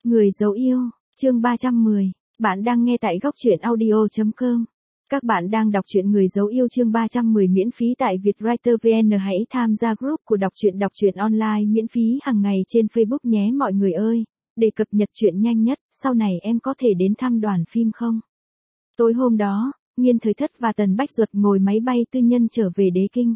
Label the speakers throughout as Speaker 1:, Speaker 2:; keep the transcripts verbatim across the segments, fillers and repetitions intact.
Speaker 1: Người dấu yêu, chương ba trăm mười. Bạn đang nghe tại góc truyện audio chấm com. Các bạn đang đọc truyện Người dấu yêu chương ba trăm mười miễn phí tại Vietwriter vê en. Hãy tham gia group của đọc truyện đọc truyện online miễn phí hàng ngày trên Facebook nhé mọi người ơi. Để cập nhật truyện nhanh nhất, sau này em có thể đến thăm đoàn phim không? Tối hôm đó, Nghiên Thời Thất và Tần Bách Duật ngồi máy bay tư nhân trở về Đế Kinh.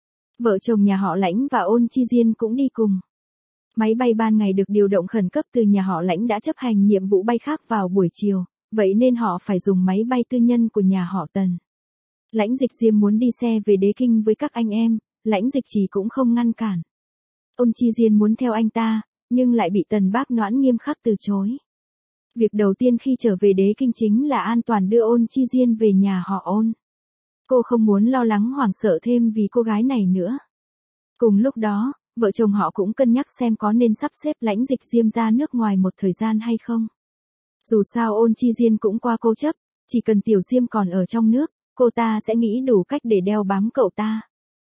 Speaker 1: Vợ chồng nhà họ Lãnh và Ôn Chi Diên cũng đi cùng. Máy bay ban ngày được điều động khẩn cấp từ nhà họ Lãnh đã chấp hành nhiệm vụ bay khác vào buổi chiều, vậy nên họ phải dùng máy bay tư nhân của nhà họ Tần. Lãnh Dịch Diêm muốn đi xe về Đế Kinh với các anh em, Lãnh Dịch Trì cũng không ngăn cản. Ôn Chi Diên muốn theo anh ta, nhưng lại bị Tần Bác Noãn nghiêm khắc từ chối. Việc đầu tiên khi trở về Đế Kinh chính là an toàn đưa Ôn Chi Diên về nhà họ Ôn. Cô không muốn lo lắng hoảng sợ thêm vì cô gái này nữa. Cùng lúc đó, vợ chồng họ cũng cân nhắc xem có nên sắp xếp Lãnh Dịch Diêm ra nước ngoài một thời gian hay không. Dù sao Ôn Chi Diên cũng qua cố chấp, chỉ cần Tiểu Diêm còn ở trong nước, cô ta sẽ nghĩ đủ cách để đeo bám cậu ta.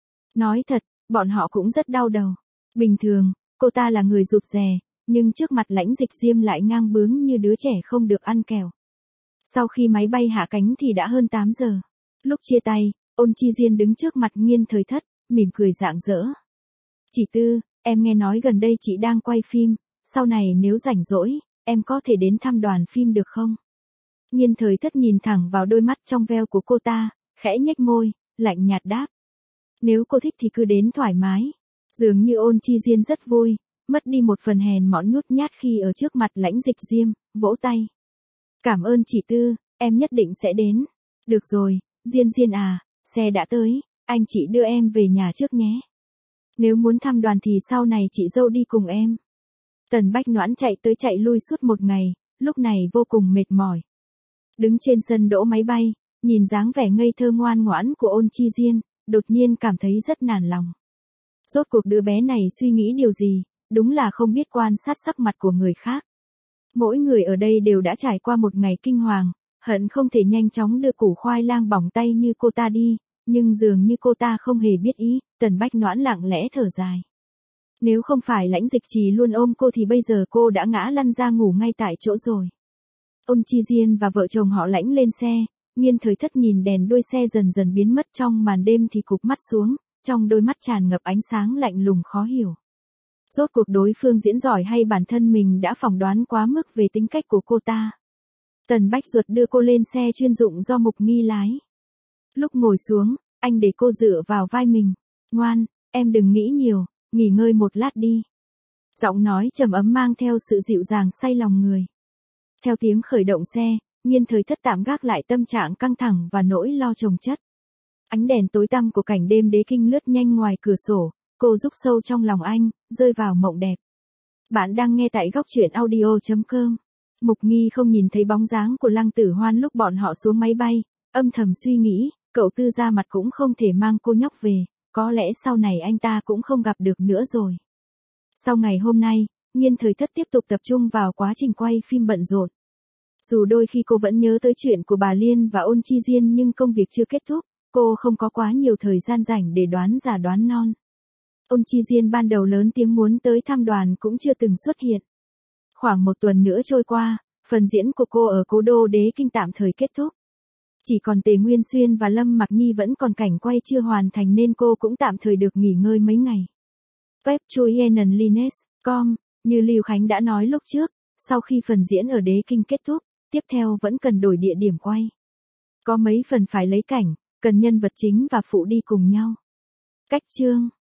Speaker 1: Nói thật, bọn họ cũng rất đau đầu. Bình thường, cô ta là người rụt rè, nhưng trước mặt Lãnh Dịch Diêm lại ngang bướng như đứa trẻ không được ăn kẹo. Sau khi máy bay hạ cánh thì đã hơn tám giờ. Lúc chia tay, Ôn Chi Diên đứng trước mặt Nghiên Thời Thất, mỉm cười rạng rỡ. Chị Tư, em nghe nói gần đây chị đang quay phim, sau này nếu rảnh rỗi, em có thể đến thăm đoàn phim được không? Nghiên Thời Thất nhìn thẳng vào đôi mắt trong veo của cô ta, khẽ nhếch môi, lạnh nhạt đáp. Nếu cô thích thì cứ đến thoải mái. Dường như Ôn Chi Diên rất vui, mất đi một phần hèn mọn nhút nhát khi ở trước mặt Lãnh Dịch Diêm, vỗ tay. Cảm ơn chị Tư, em nhất định sẽ đến. Được rồi, Diên Diên à, xe đã tới, anh chị đưa em về nhà trước nhé. Nếu muốn thăm đoàn thì sau này chị dâu đi cùng em. Tần Bách Noãn chạy tới chạy lui suốt một ngày, lúc này vô cùng mệt mỏi. Đứng trên sân đỗ máy bay, nhìn dáng vẻ ngây thơ ngoan ngoãn của Ôn Chi Diên, đột nhiên cảm thấy rất nản lòng. Rốt cuộc đứa bé này suy nghĩ điều gì, đúng là không biết quan sát sắc mặt của người khác. Mỗi người ở đây đều đã trải qua một ngày kinh hoàng, hận không thể nhanh chóng đưa củ khoai lang bỏng tay như cô ta đi. Nhưng dường như cô ta không hề biết ý, Tần Bách Noãn lặng lẽ thở dài. Nếu không phải Lãnh Dịch Trì luôn ôm cô thì bây giờ cô đã ngã lăn ra ngủ ngay tại chỗ rồi. Ôn Chi Diên và vợ chồng họ Lãnh lên xe, Nghiên Thời Thất nhìn đèn đuôi xe dần dần biến mất trong màn đêm thì cụp mắt xuống, trong đôi mắt tràn ngập ánh sáng lạnh lùng khó hiểu. Rốt cuộc đối phương diễn giỏi hay bản thân mình đã phỏng đoán quá mức về tính cách của cô ta. Tần Bách Duật đưa cô lên xe chuyên dụng do Mục Nghi lái. Lúc ngồi xuống, anh để cô dựa vào vai mình. Ngoan, em đừng nghĩ nhiều, nghỉ ngơi một lát đi. Giọng nói trầm ấm mang theo sự dịu dàng say lòng người. Theo tiếng khởi động xe, Nghiên Thời Thất tạm gác lại tâm trạng căng thẳng và nỗi lo chồng chất. Ánh đèn tối tăm của cảnh đêm Đế Kinh lướt nhanh ngoài cửa sổ, cô rúc sâu trong lòng anh, rơi vào mộng đẹp. Bạn đang nghe tại góc truyện audio chấm com. Mục Nghi không nhìn thấy bóng dáng của Lăng Tử Hoan lúc bọn họ xuống máy bay, âm thầm suy nghĩ. Cậu Tư ra mặt cũng không thể mang cô nhóc về, có lẽ sau này anh ta cũng không gặp được nữa rồi. Sau ngày hôm nay, Nghiên Thời Thất tiếp tục tập trung vào quá trình quay phim bận rộn. Dù đôi khi cô vẫn nhớ tới chuyện của bà Liên và Ôn Chi Diên nhưng công việc chưa kết thúc, cô không có quá nhiều thời gian rảnh để đoán già đoán non. Ôn Chi Diên ban đầu lớn tiếng muốn tới thăm đoàn cũng chưa từng xuất hiện. Khoảng một tuần nữa trôi qua, phần diễn của cô ở cố đô Đế Kinh tạm thời kết thúc. Chỉ còn Tề Nguyên Xuyên và Lâm Mặc Nhi vẫn còn cảnh quay chưa hoàn thành nên cô cũng tạm thời được nghỉ ngơi mấy ngày. Web chuyenenlines chấm com, như Lưu Khánh đã nói lúc trước, sau khi phần diễn ở Đế Kinh kết thúc, tiếp theo vẫn cần đổi địa điểm quay. Có mấy phần phải lấy cảnh, cần nhân vật chính và phụ đi cùng nhau. Cách chương